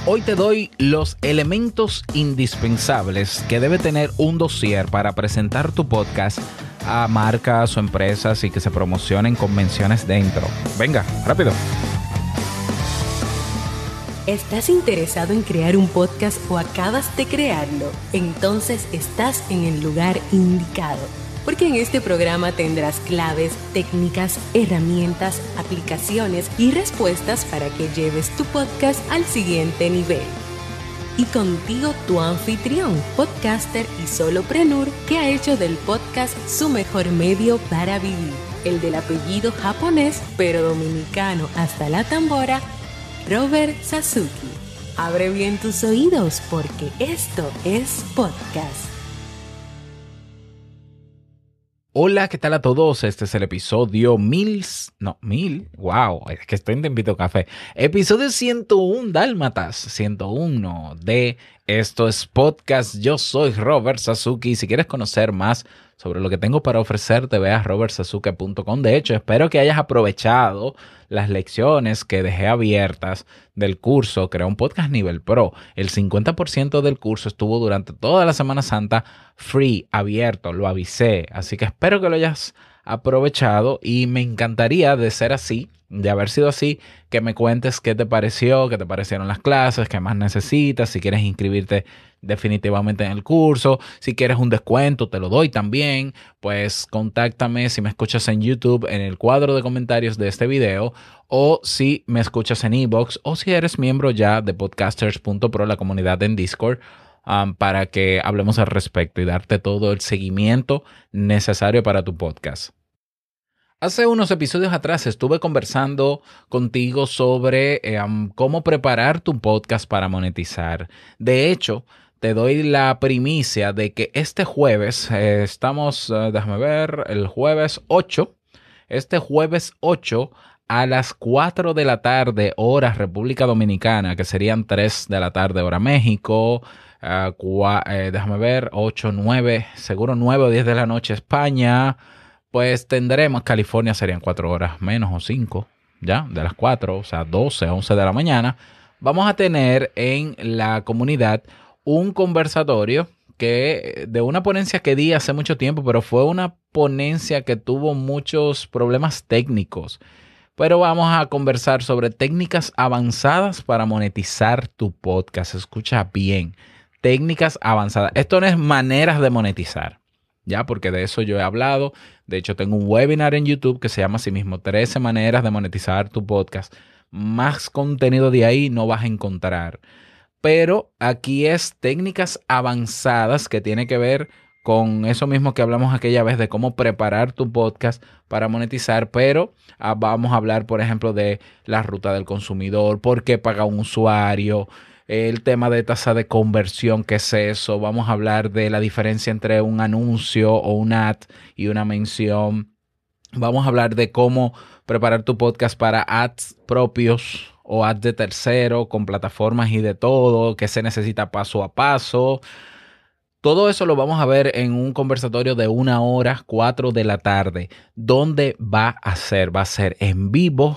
Hoy te doy los elementos indispensables que debe tener un dossier para presentar tu podcast a marcas o empresas y que se promocionen con menciones dentro. Venga, rápido. ¿Estás interesado en crear un podcast o acabas de crearlo? Entonces estás en el lugar indicado, porque en este programa tendrás claves, técnicas, herramientas, aplicaciones y respuestas para que lleves tu podcast al siguiente nivel. Y contigo tu anfitrión, podcaster y solopreneur que ha hecho del podcast su mejor medio para vivir, el del apellido japonés pero dominicano hasta la tambora, Robert Sasuki. Abre bien tus oídos porque esto es podcast. Hola, ¿qué tal a todos? Este es el episodio wow, es que estoy en Te Invito Café. Episodio 101, Dálmatas, 101 de Esto es Podcast. Yo soy Robert Sasuki. Si quieres conocer más sobre lo que tengo para ofrecerte, ve a robertsasuke.com. De hecho, espero que hayas aprovechado las lecciones que dejé abiertas del curso Crea un Podcast Nivel Pro. El 50% del curso estuvo durante toda la Semana Santa free, abierto, lo avisé. Así que espero que lo hayas aprovechado y me encantaría, de ser así, de haber sido así, que me cuentes qué te pareció, qué te parecieron las clases, qué más necesitas, si quieres inscribirte definitivamente en el curso, si quieres un descuento te lo doy también, pues contáctame si me escuchas en YouTube en el cuadro de comentarios de este video, o si me escuchas en iVoox, o si eres miembro ya de podcasters.pro, la comunidad en Discord, para que hablemos al respecto y darte todo el seguimiento necesario para tu podcast. Hace unos episodios atrás estuve conversando contigo sobre cómo preparar tu podcast para monetizar. De hecho, te doy la primicia de que este jueves, déjame ver, el jueves 8, este jueves 8 a las 4 de la tarde, hora República Dominicana, que serían 3 de la tarde, hora México, déjame ver, 8, 9, seguro 9 o 10 de la noche España. Pues tendremos, California serían 4 horas menos o 5, ya, de las 4, o sea, 12, 11 de la mañana. Vamos a tener en la comunidad un conversatorio de una ponencia que di hace mucho tiempo, pero fue una ponencia que tuvo muchos problemas técnicos. Pero vamos a conversar sobre técnicas avanzadas para monetizar tu podcast. Escucha bien, técnicas avanzadas. Esto no es maneras de monetizar, ya, porque de eso yo he hablado. De hecho, tengo un webinar en YouTube que se llama así mismo, 13 maneras de monetizar tu podcast. Más contenido de ahí no vas a encontrar. Pero aquí es técnicas avanzadas que tiene que ver con eso mismo que hablamos aquella vez de cómo preparar tu podcast para monetizar, pero vamos a hablar, por ejemplo, de la ruta del consumidor, por qué paga un usuario, el tema de tasa de conversión, qué es eso. Vamos a hablar de la diferencia entre un anuncio o un ad y una mención. Vamos a hablar de cómo preparar tu podcast para ads propios o ads de tercero con plataformas y de todo, qué se necesita paso a paso. Todo eso lo vamos a ver en un conversatorio de 1 hora, 4 de la tarde. ¿Dónde va a ser? Va a ser en vivo,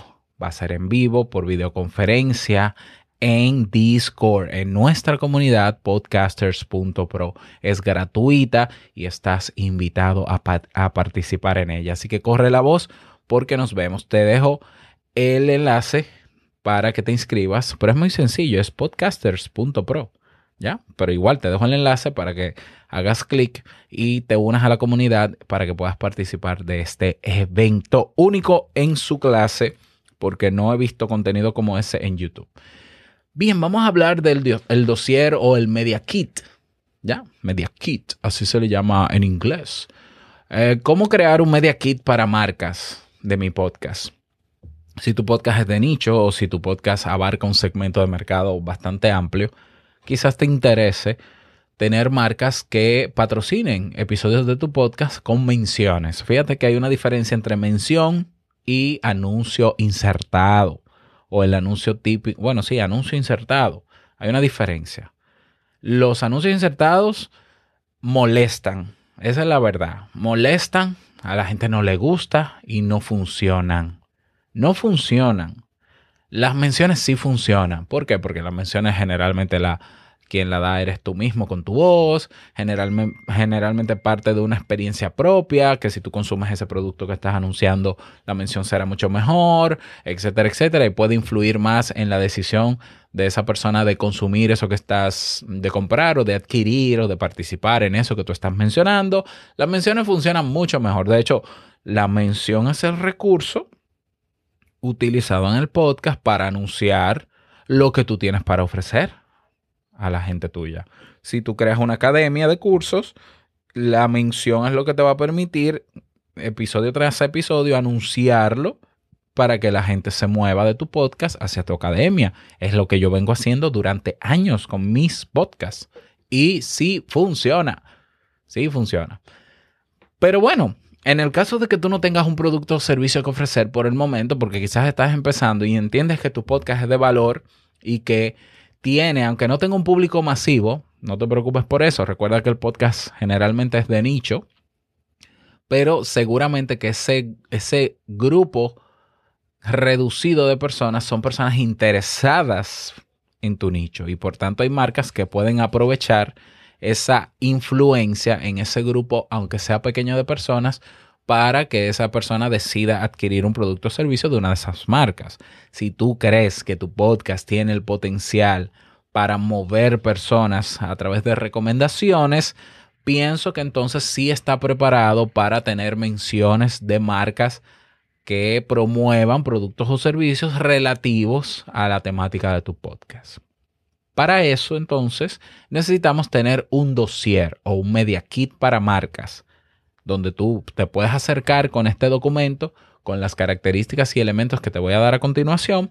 por videoconferencia, en Discord, en nuestra comunidad podcasters.pro. Es gratuita y estás invitado a participar en ella. Así que corre la voz porque nos vemos. Te dejo el enlace para que te inscribas, pero es muy sencillo, es podcasters.pro. ¿Ya? Pero igual te dejo el enlace para que hagas clic y te unas a la comunidad para que puedas participar de este evento único en su clase, porque no he visto contenido como ese en YouTube. Bien, vamos a hablar del el dossier o el Media Kit. ¿Ya? Media Kit, así se le llama en inglés. ¿Cómo crear un Media Kit para marcas de mi podcast? Si tu podcast es de nicho o si tu podcast abarca un segmento de mercado bastante amplio, quizás te interese tener marcas que patrocinen episodios de tu podcast con menciones. Fíjate que hay una diferencia entre mención y anuncio insertado. O el anuncio típico. Bueno, sí, anuncio insertado. Hay una diferencia. Los anuncios insertados molestan. Esa es la verdad. Molestan, a la gente no le gusta y no funcionan. No funcionan. Las menciones sí funcionan. ¿Por qué? Porque las menciones generalmente quien la da eres tú mismo con tu voz, generalmente parte de una experiencia propia, que si tú consumes ese producto que estás anunciando, la mención será mucho mejor, etcétera, etcétera, y puede influir más en la decisión de esa persona de consumir eso que estás, de comprar o de adquirir o de participar en eso que tú estás mencionando. Las menciones funcionan mucho mejor. De hecho, la mención es el recurso utilizado en el podcast para anunciar lo que tú tienes para ofrecer a la gente tuya. Si tú creas una academia de cursos, la mención es lo que te va a permitir, episodio tras episodio, anunciarlo para que la gente se mueva de tu podcast hacia tu academia. Es lo que yo vengo haciendo durante años con mis podcasts. Y sí funciona. Sí funciona. Pero bueno, en el caso de que tú no tengas un producto o servicio que ofrecer por el momento, porque quizás estás empezando y entiendes que tu podcast es de valor y que tiene, aunque no tenga un público masivo, no te preocupes por eso. Recuerda que el podcast generalmente es de nicho, pero seguramente que ese grupo reducido de personas son personas interesadas en tu nicho y por tanto hay marcas que pueden aprovechar esa influencia en ese grupo, aunque sea pequeño de personas, para que esa persona decida adquirir un producto o servicio de una de esas marcas. Si tú crees que tu podcast tiene el potencial para mover personas a través de recomendaciones, pienso que entonces sí está preparado para tener menciones de marcas que promuevan productos o servicios relativos a la temática de tu podcast. Para eso, entonces, necesitamos tener un dossier o un media kit para marcas, donde tú te puedes acercar con este documento, con las características y elementos que te voy a dar a continuación,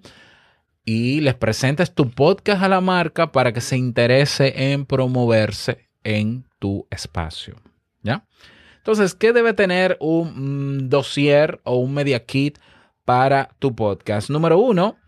y les presentes tu podcast a la marca para que se interese en promoverse en tu espacio. ¿Ya? Entonces, ¿qué debe tener un dossier o un media kit para tu podcast? Número 1,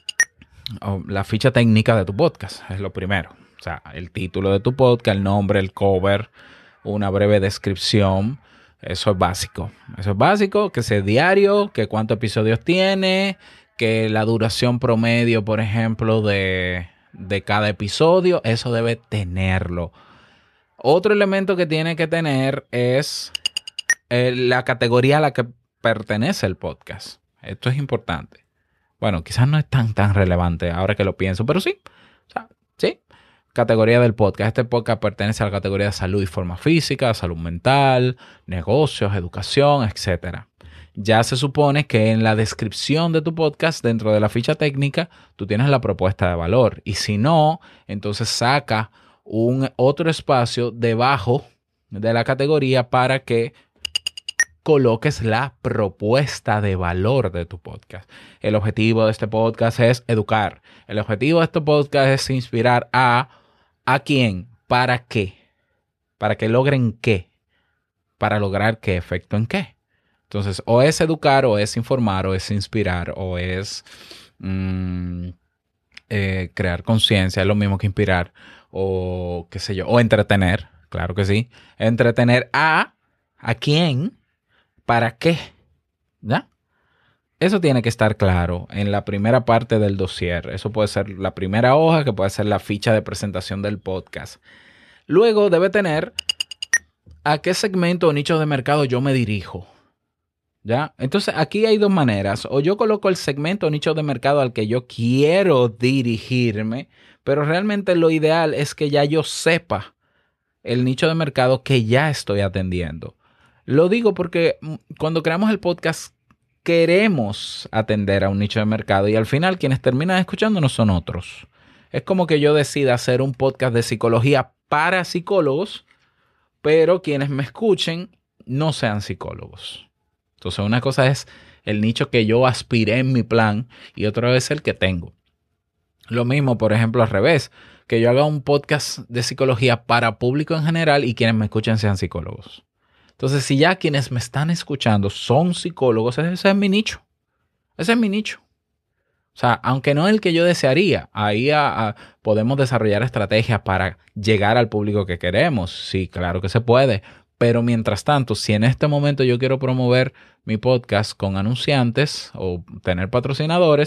la ficha técnica de tu podcast. Es lo primero. O sea, el título de tu podcast, el nombre, el cover, una breve descripción. Eso es básico. Eso es básico, que sea diario, que cuántos episodios tiene, que la duración promedio, por ejemplo, de cada episodio. Eso debe tenerlo. Otro elemento que tiene que tener es la categoría a la que pertenece el podcast. Esto es importante. Bueno, quizás no es tan relevante ahora que lo pienso, pero sí. O sea, sí. Categoría del podcast. Este podcast pertenece a la categoría de salud y forma física, salud mental, negocios, educación, etc. Ya se supone que en la descripción de tu podcast, dentro de la ficha técnica, tú tienes la propuesta de valor. Y si no, entonces saca otro espacio debajo de la categoría para que coloques la propuesta de valor de tu podcast. El objetivo de este podcast es educar. El objetivo de este podcast es inspirar ¿a quién? ¿Para qué? ¿Para que logren qué? ¿Para lograr qué? ¿Efecto en qué? Entonces, o es educar, o es informar, o es inspirar, o es crear conciencia, es lo mismo que inspirar, o qué sé yo, o entretener, claro que sí. Entretener ¿a quién? ¿Para qué? ¿Ya? Eso tiene que estar claro en la primera parte del dossier. Eso puede ser la primera hoja, que puede ser la ficha de presentación del podcast. Luego debe tener a qué segmento o nicho de mercado yo me dirijo. ¿Ya? Entonces aquí hay dos maneras. O yo coloco el segmento o nicho de mercado al que yo quiero dirigirme, pero realmente lo ideal es que ya yo sepa el nicho de mercado que ya estoy atendiendo. Lo digo porque cuando creamos el podcast queremos atender a un nicho de mercado y al final quienes terminan escuchándonos son otros. Es como que yo decida hacer un podcast de psicología para psicólogos, pero quienes me escuchen no sean psicólogos. Entonces una cosa es el nicho que yo aspiré en mi plan y otra es el que tengo. Lo mismo, por ejemplo, al revés, que yo haga un podcast de psicología para público en general y quienes me escuchen sean psicólogos. Entonces, si ya quienes me están escuchando son psicólogos, ese es mi nicho. Ese es mi nicho. O sea, aunque no es el que yo desearía, ahí podemos desarrollar estrategias para llegar al público que queremos. Sí, claro que se puede. Pero mientras tanto, si en este momento yo quiero promover mi podcast con anunciantes o tener patrocinadores,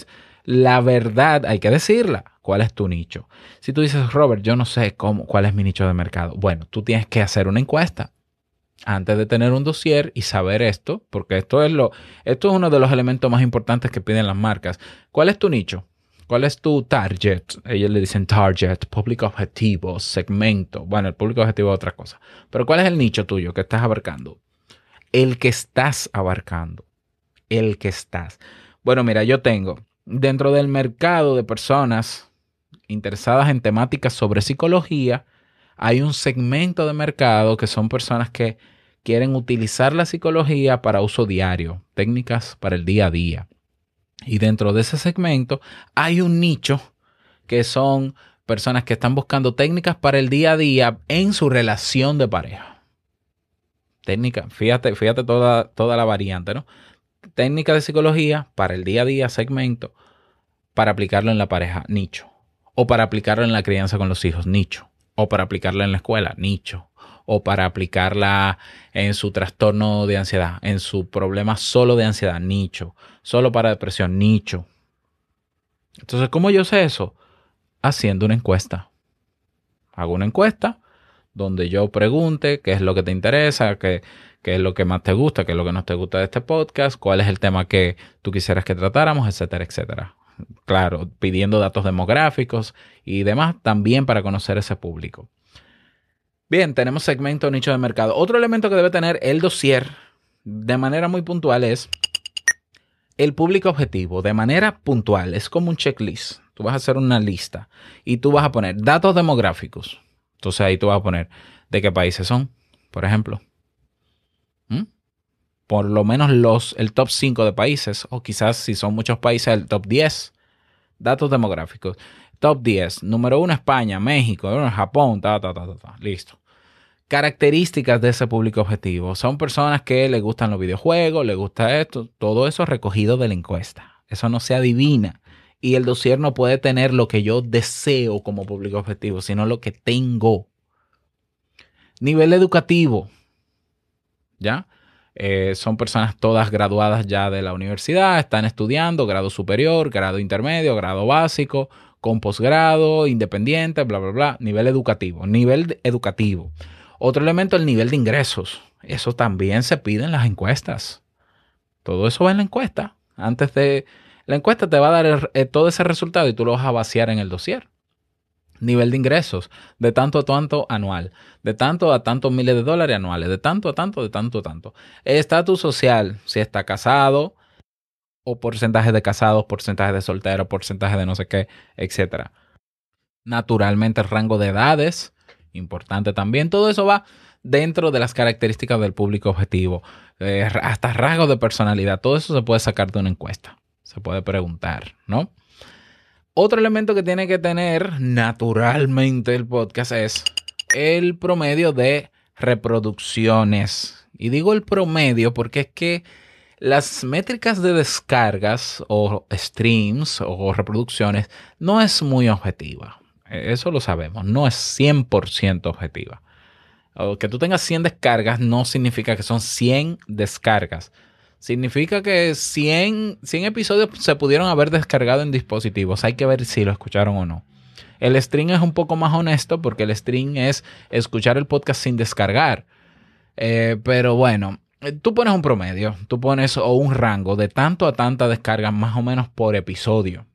la verdad hay que decirla. ¿Cuál es tu nicho? Si tú dices, Robert, yo no sé cuál es mi nicho de mercado. Bueno, tú tienes que hacer una encuesta antes de tener un dossier y saber esto, porque esto es uno de los elementos más importantes que piden las marcas. ¿Cuál es tu nicho? ¿Cuál es tu target? Ellos le dicen target, público objetivo, segmento. Bueno, el público objetivo es otra cosa. Pero ¿cuál es el nicho tuyo que estás abarcando? El que estás abarcando. El que estás. Bueno, mira, yo tengo dentro del mercado de personas interesadas en temáticas sobre psicología, hay un segmento de mercado que son personas que quieren utilizar la psicología para uso diario, técnicas para el día a día. Y dentro de ese segmento hay un nicho que son personas que están buscando técnicas para el día a día en su relación de pareja. Técnica, fíjate toda la variante, ¿no? Técnica de psicología para el día a día, segmento, para aplicarlo en la pareja, nicho. O para aplicarlo en la crianza con los hijos, nicho. O para aplicarla en la escuela, nicho. O para aplicarla en su trastorno de ansiedad, en su problema solo de ansiedad, nicho. Solo para depresión, nicho. Entonces, ¿cómo yo sé eso? Haciendo una encuesta. Hago una encuesta donde yo pregunte qué es lo que te interesa, qué es lo que más te gusta, qué es lo que no te gusta de este podcast, cuál es el tema que tú quisieras que tratáramos, etcétera, etcétera. Claro, pidiendo datos demográficos y demás también para conocer ese público. Bien, tenemos segmento nicho de mercado. Otro elemento que debe tener el dossier de manera muy puntual es el público objetivo. De manera puntual, es como un checklist. Tú vas a hacer una lista y tú vas a poner datos demográficos. Entonces ahí tú vas a poner de qué países son, por ejemplo. Por lo menos el top 5 de países, o quizás si son muchos países, el top 10. Datos demográficos. Top 10. Número 1, España, México, Japón, listo. Características de ese público objetivo. Son personas que les gustan los videojuegos, les gusta esto. Todo eso recogido de la encuesta. Eso no se adivina. Y el dossier no puede tener lo que yo deseo como público objetivo, sino lo que tengo. Nivel educativo. ¿Ya? Son personas todas graduadas ya de la universidad, están estudiando grado superior, grado intermedio, grado básico, con posgrado, independiente, bla, bla, bla. Nivel educativo. Nivel educativo. Otro elemento, el nivel de ingresos. Eso también se pide en las encuestas. Todo eso va en la encuesta. Antes de la encuesta te va a dar todo ese resultado y tú lo vas a vaciar en el dossier. Nivel de ingresos, de tanto a tanto anual, de tanto a tantos miles de dólares anuales, de tanto a tanto, de tanto a tanto. Estatus social, si está casado, o porcentaje de casados, porcentaje de solteros, porcentaje de no sé qué, etcétera. Naturalmente, el rango de edades, importante también. Todo eso va dentro de las características del público objetivo. Hasta rasgos de personalidad, todo eso se puede sacar de una encuesta. Se puede preguntar, ¿no? Otro elemento que tiene que tener naturalmente el podcast es el promedio de reproducciones. Y digo el promedio porque es que las métricas de descargas o streams o reproducciones no es muy objetiva. Eso lo sabemos, no es 100% objetiva. O que tú tengas 100 descargas no significa que son 100 descargas. Significa que 100 episodios se pudieron haber descargado en dispositivos. Hay que ver si lo escucharon o no. El stream es un poco más honesto porque el stream es escuchar el podcast sin descargar. Pero bueno, tú pones un promedio, tú pones o un rango de tanto a tanta descarga más o menos por episodio.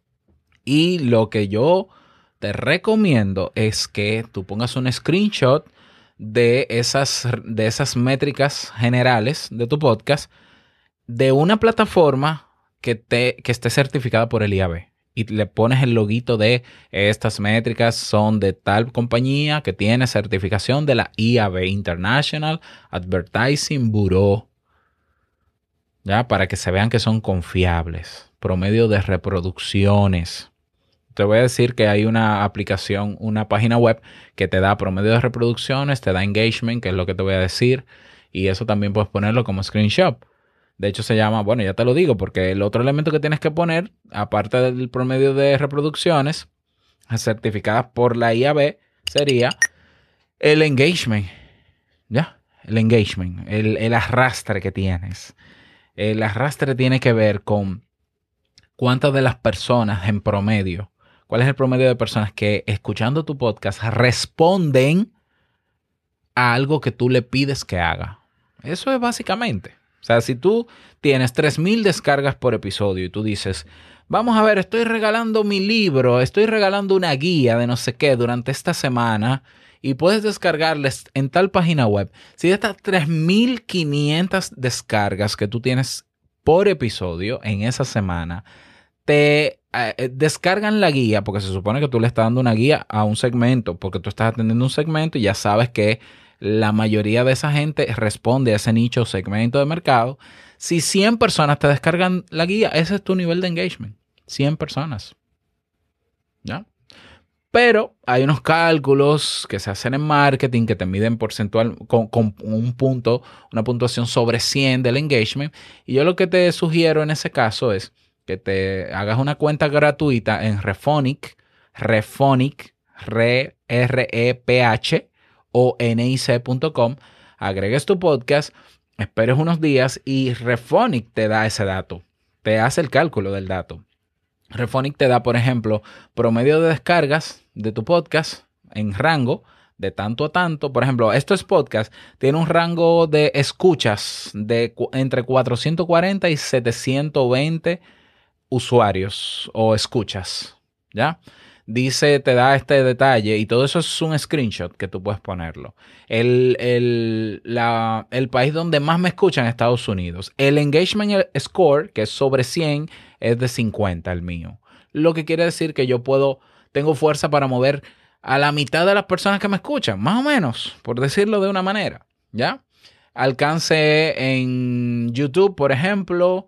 Y lo que yo te recomiendo es que tú pongas un screenshot de esas métricas generales de tu podcast de una plataforma que esté certificada por el IAB. Y le pones el loguito de estas métricas son de tal compañía que tiene certificación de la IAB, International Advertising Bureau. ¿Ya? Para que se vean que son confiables. Promedio de reproducciones. Te voy a decir que hay una aplicación, una página web que te da promedio de reproducciones, te da engagement, que es lo que te voy a decir. Y eso también puedes ponerlo como screenshot. De hecho se llama, bueno, ya te lo digo, porque el otro elemento que tienes que poner, aparte del promedio de reproducciones certificadas por la IAB, sería el engagement. ¿Ya? El engagement, el arrastre que tienes. El arrastre tiene que ver con ¿cuántas de las personas en promedio, cuál es el promedio de personas que escuchando tu podcast responden a algo que tú le pides que haga? Eso es básicamente. O sea, si tú tienes 3,000 descargas por episodio y tú dices, vamos a ver, estoy regalando mi libro, estoy regalando una guía de no sé qué durante esta semana y puedes descargarles en tal página web. Si de estas 3,500 descargas que tú tienes por episodio en esa semana, te descargan la guía, porque se supone que tú le estás dando una guía a un segmento, porque tú estás atendiendo un segmento y ya sabes que la mayoría de esa gente responde a ese nicho o segmento de mercado. Si 100 personas te descargan la guía, ese es tu nivel de engagement. 100 personas. ¿Ya? Pero hay unos cálculos que se hacen en marketing que te miden porcentual con un punto, una puntuación sobre 100 del engagement. Y yo lo que te sugiero en ese caso es que te hagas una cuenta gratuita en Rephonic, R-E-P-H o nic.com, agregues tu podcast, esperes unos días y Rephonic te da ese dato, te hace el cálculo del dato. Rephonic te da, por ejemplo, promedio de descargas de tu podcast en rango de tanto a tanto. Por ejemplo, esto es podcast, tiene un rango de escuchas de entre 440 y 720 usuarios o escuchas, ¿ya? Dice, te da este detalle y todo eso es un screenshot que tú puedes ponerlo. El país donde más me escuchan es Estados Unidos. El engagement score, que es sobre 100, es de 50 el mío. Lo que quiere decir que tengo fuerza para mover a la mitad de las personas que me escuchan, más o menos, por decirlo de una manera, ¿ya? Alcance en YouTube, por ejemplo,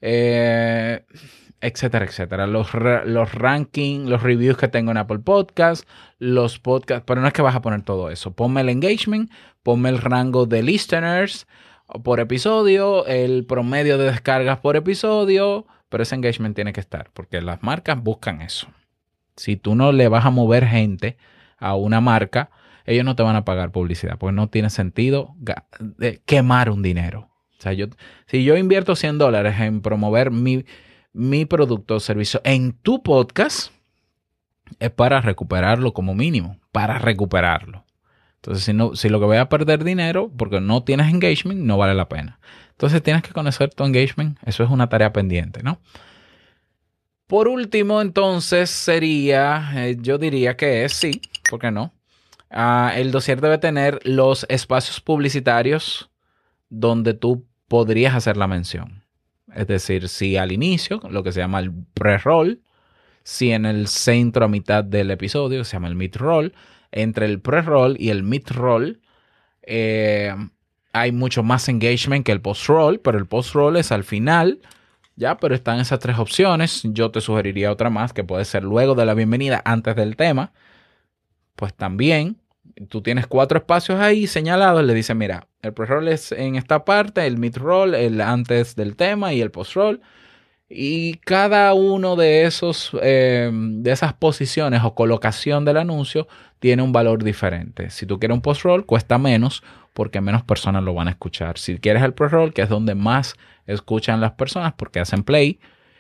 etcétera, etcétera. Los rankings, los reviews que tengo en Apple Podcasts, los podcasts, pero no es que vas a poner todo eso. Ponme el engagement, ponme el rango de listeners por episodio, el promedio de descargas por episodio, pero ese engagement tiene que estar, porque las marcas buscan eso. Si tú no le vas a mover gente a una marca, ellos no te van a pagar publicidad, porque no tiene sentido quemar un dinero. O sea, si yo invierto $100 en promover mi producto o servicio en tu podcast, es para recuperarlo como mínimo, para recuperarlo. Entonces, si lo que voy a perder dinero porque no tienes engagement, no vale la pena. Entonces, tienes que conocer tu engagement. Eso es una tarea pendiente, ¿no? Por último, entonces, yo diría que es sí, ¿por qué no? El dossier debe tener los espacios publicitarios donde tú podrías hacer la mención. Es decir, si al inicio, lo que se llama el pre-roll, si en el centro a mitad del episodio, se llama el mid-roll, entre el pre-roll y el mid-roll hay mucho más engagement que el post-roll, pero el post-roll es al final, ya, pero están esas tres opciones. Yo te sugeriría otra más que puede ser luego de la bienvenida, antes del tema. Pues también tú tienes 4 espacios ahí señalados. Le dices, mira, el pre-roll es en esta parte, el mid-roll, el antes del tema y el post-roll. Y cada uno de esas posiciones o colocación del anuncio tiene un valor diferente. Si tú quieres un post-roll, cuesta menos porque menos personas lo van a escuchar. Si quieres el pre-roll, que es donde más escuchan las personas porque hacen play,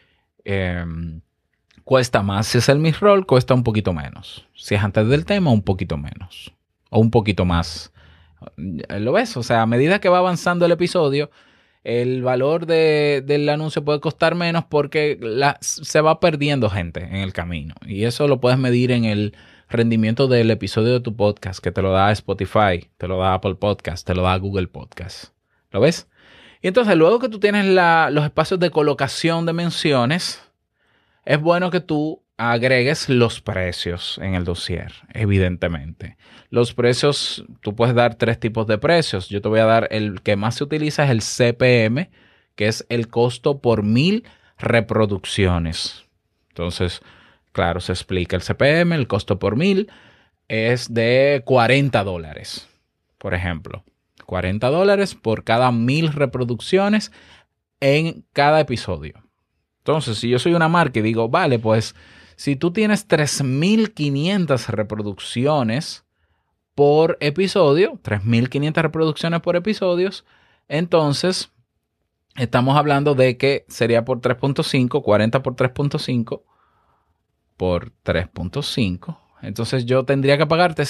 cuesta más. Si es el mid-roll, cuesta un poquito menos. Si es antes del tema, un poquito menos. O un poquito más. ¿Lo ves? O sea, a medida que va avanzando el episodio, el valor del anuncio puede costar menos porque se va perdiendo gente en el camino. Y eso lo puedes medir en el rendimiento del episodio de tu podcast, que te lo da Spotify, te lo da Apple Podcast, te lo da Google Podcast. ¿Lo ves? Y entonces, luego que tú tienes los espacios de colocación de menciones, es bueno que tú agregues los precios en el dossier, evidentemente. Los precios, tú puedes dar 3 tipos de precios. Yo te voy a dar el que más se utiliza, es el CPM, que es el costo por 1000 reproducciones. Entonces, claro, se explica el CPM, el costo por 1000 es de $40, por ejemplo. $40 por cada 1000 reproducciones en cada episodio. Entonces, si yo soy una marca y digo, vale, pues si tú tienes 3,500 reproducciones por episodio, 3,500 reproducciones por episodios, entonces estamos hablando de que sería por 3.5, 40 por 3.5 por 3.5. Entonces yo tendría que pagarte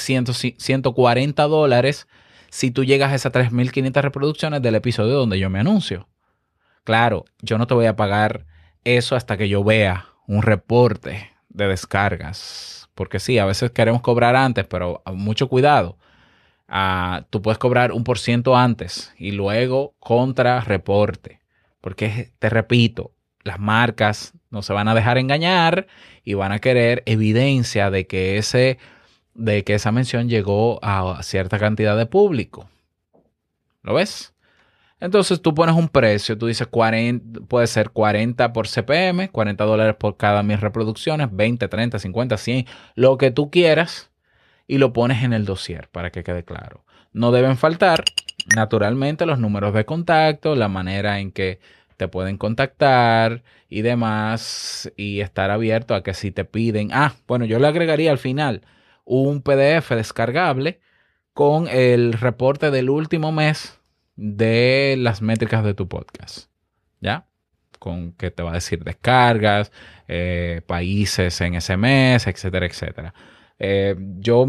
$140 si tú llegas a esas 3.500 reproducciones del episodio donde yo me anuncio. Claro, yo no te voy a pagar eso hasta que yo vea un reporte de descargas. Porque sí, a veces queremos cobrar antes, pero mucho cuidado. Tú puedes cobrar 1% antes y luego contra reporte. Porque te repito, las marcas no se van a dejar engañar y van a querer evidencia de que esa mención llegó a cierta cantidad de público. ¿Lo ves? Entonces tú pones un precio, tú dices 40, puede ser 40 por CPM, $40 por cada 1,000 reproducciones, 20, 30, 50, 100, lo que tú quieras, y lo pones en el dossier para que quede claro. No deben faltar, naturalmente, los números de contacto, la manera en que te pueden contactar y demás, y estar abierto a que si te piden, bueno, yo le agregaría al final un PDF descargable con el reporte del último mes de las métricas de tu podcast, ¿ya? Con que te va a decir descargas, países en ese mes, etcétera, etcétera. Yo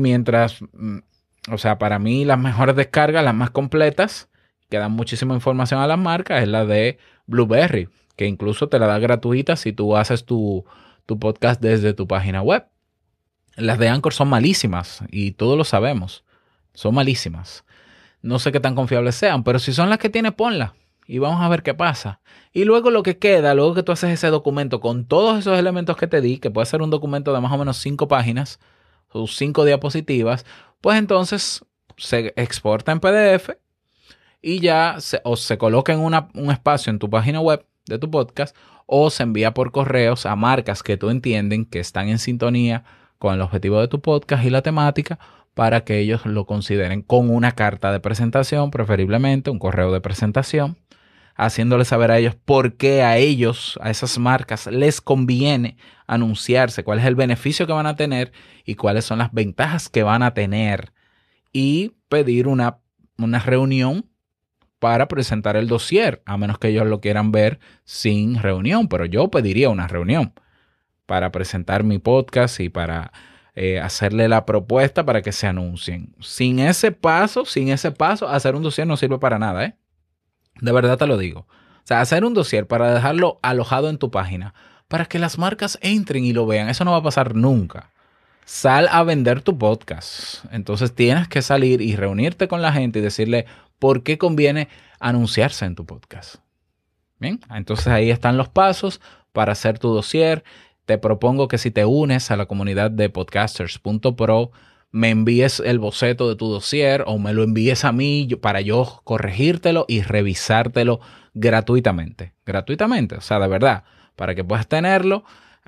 para mí las mejores descargas, las más completas, que dan muchísima información a las marcas, es la de Blueberry, que incluso te la da gratuita si tú haces tu podcast desde tu página web. Las de Anchor son malísimas y todos lo sabemos. Son malísimas. No sé qué tan confiables sean, pero si son las que tiene, ponla y vamos a ver qué pasa. Y luego lo que queda, luego que tú haces ese documento con todos esos elementos que te di, que puede ser un documento de más o menos 5 páginas o 5 diapositivas, pues entonces se exporta en PDF y ya se coloca en un espacio en tu página web de tu podcast o se envía por correos a marcas que tú entienden que están en sintonía con el objetivo de tu podcast y la temática, para que ellos lo consideren con una carta de presentación, preferiblemente un correo de presentación, haciéndoles saber a ellos por qué a ellos, a esas marcas, les conviene anunciarse, cuál es el beneficio que van a tener y cuáles son las ventajas que van a tener, y pedir una reunión para presentar el dossier, a menos que ellos lo quieran ver sin reunión, pero yo pediría una reunión para presentar mi podcast y para hacerle la propuesta para que se anuncien. Sin ese paso, hacer un dossier no sirve para nada, ¿eh? De verdad te lo digo. O sea, hacer un dossier para dejarlo alojado en tu página, para que las marcas entren y lo vean, eso no va a pasar nunca. Sal a vender tu podcast. Entonces tienes que salir y reunirte con la gente y decirle por qué conviene anunciarse en tu podcast. Bien, entonces ahí están los pasos para hacer tu dossier. Te propongo que si te unes a la comunidad de podcasters.pro, me envíes el boceto de tu dossier o me lo envíes a mí para yo corregírtelo y revisártelo gratuitamente. Gratuitamente, o sea, de verdad, para que puedas tenerlo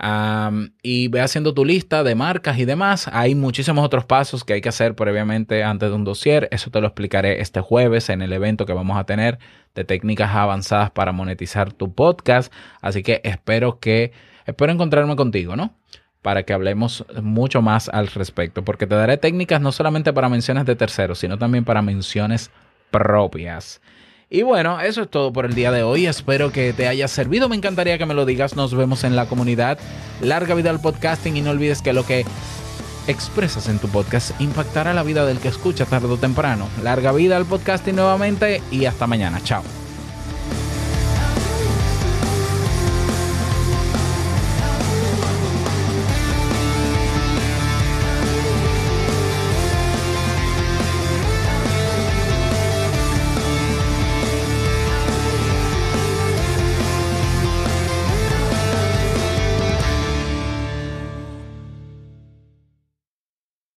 y ve haciendo tu lista de marcas y demás. Hay muchísimos otros pasos que hay que hacer previamente antes de un dossier. Eso te lo explicaré este jueves en el evento que vamos a tener de técnicas avanzadas para monetizar tu podcast. Así que espero encontrarme contigo, ¿no? Para que hablemos mucho más al respecto, porque te daré técnicas no solamente para menciones de terceros, sino también para menciones propias. Y bueno, eso es todo por el día de hoy. Espero que te haya servido. Me encantaría que me lo digas. Nos vemos en la comunidad. Larga vida al podcasting y no olvides que lo que expresas en tu podcast impactará la vida del que escucha tarde o temprano. Larga vida al podcasting nuevamente y hasta mañana. Chao.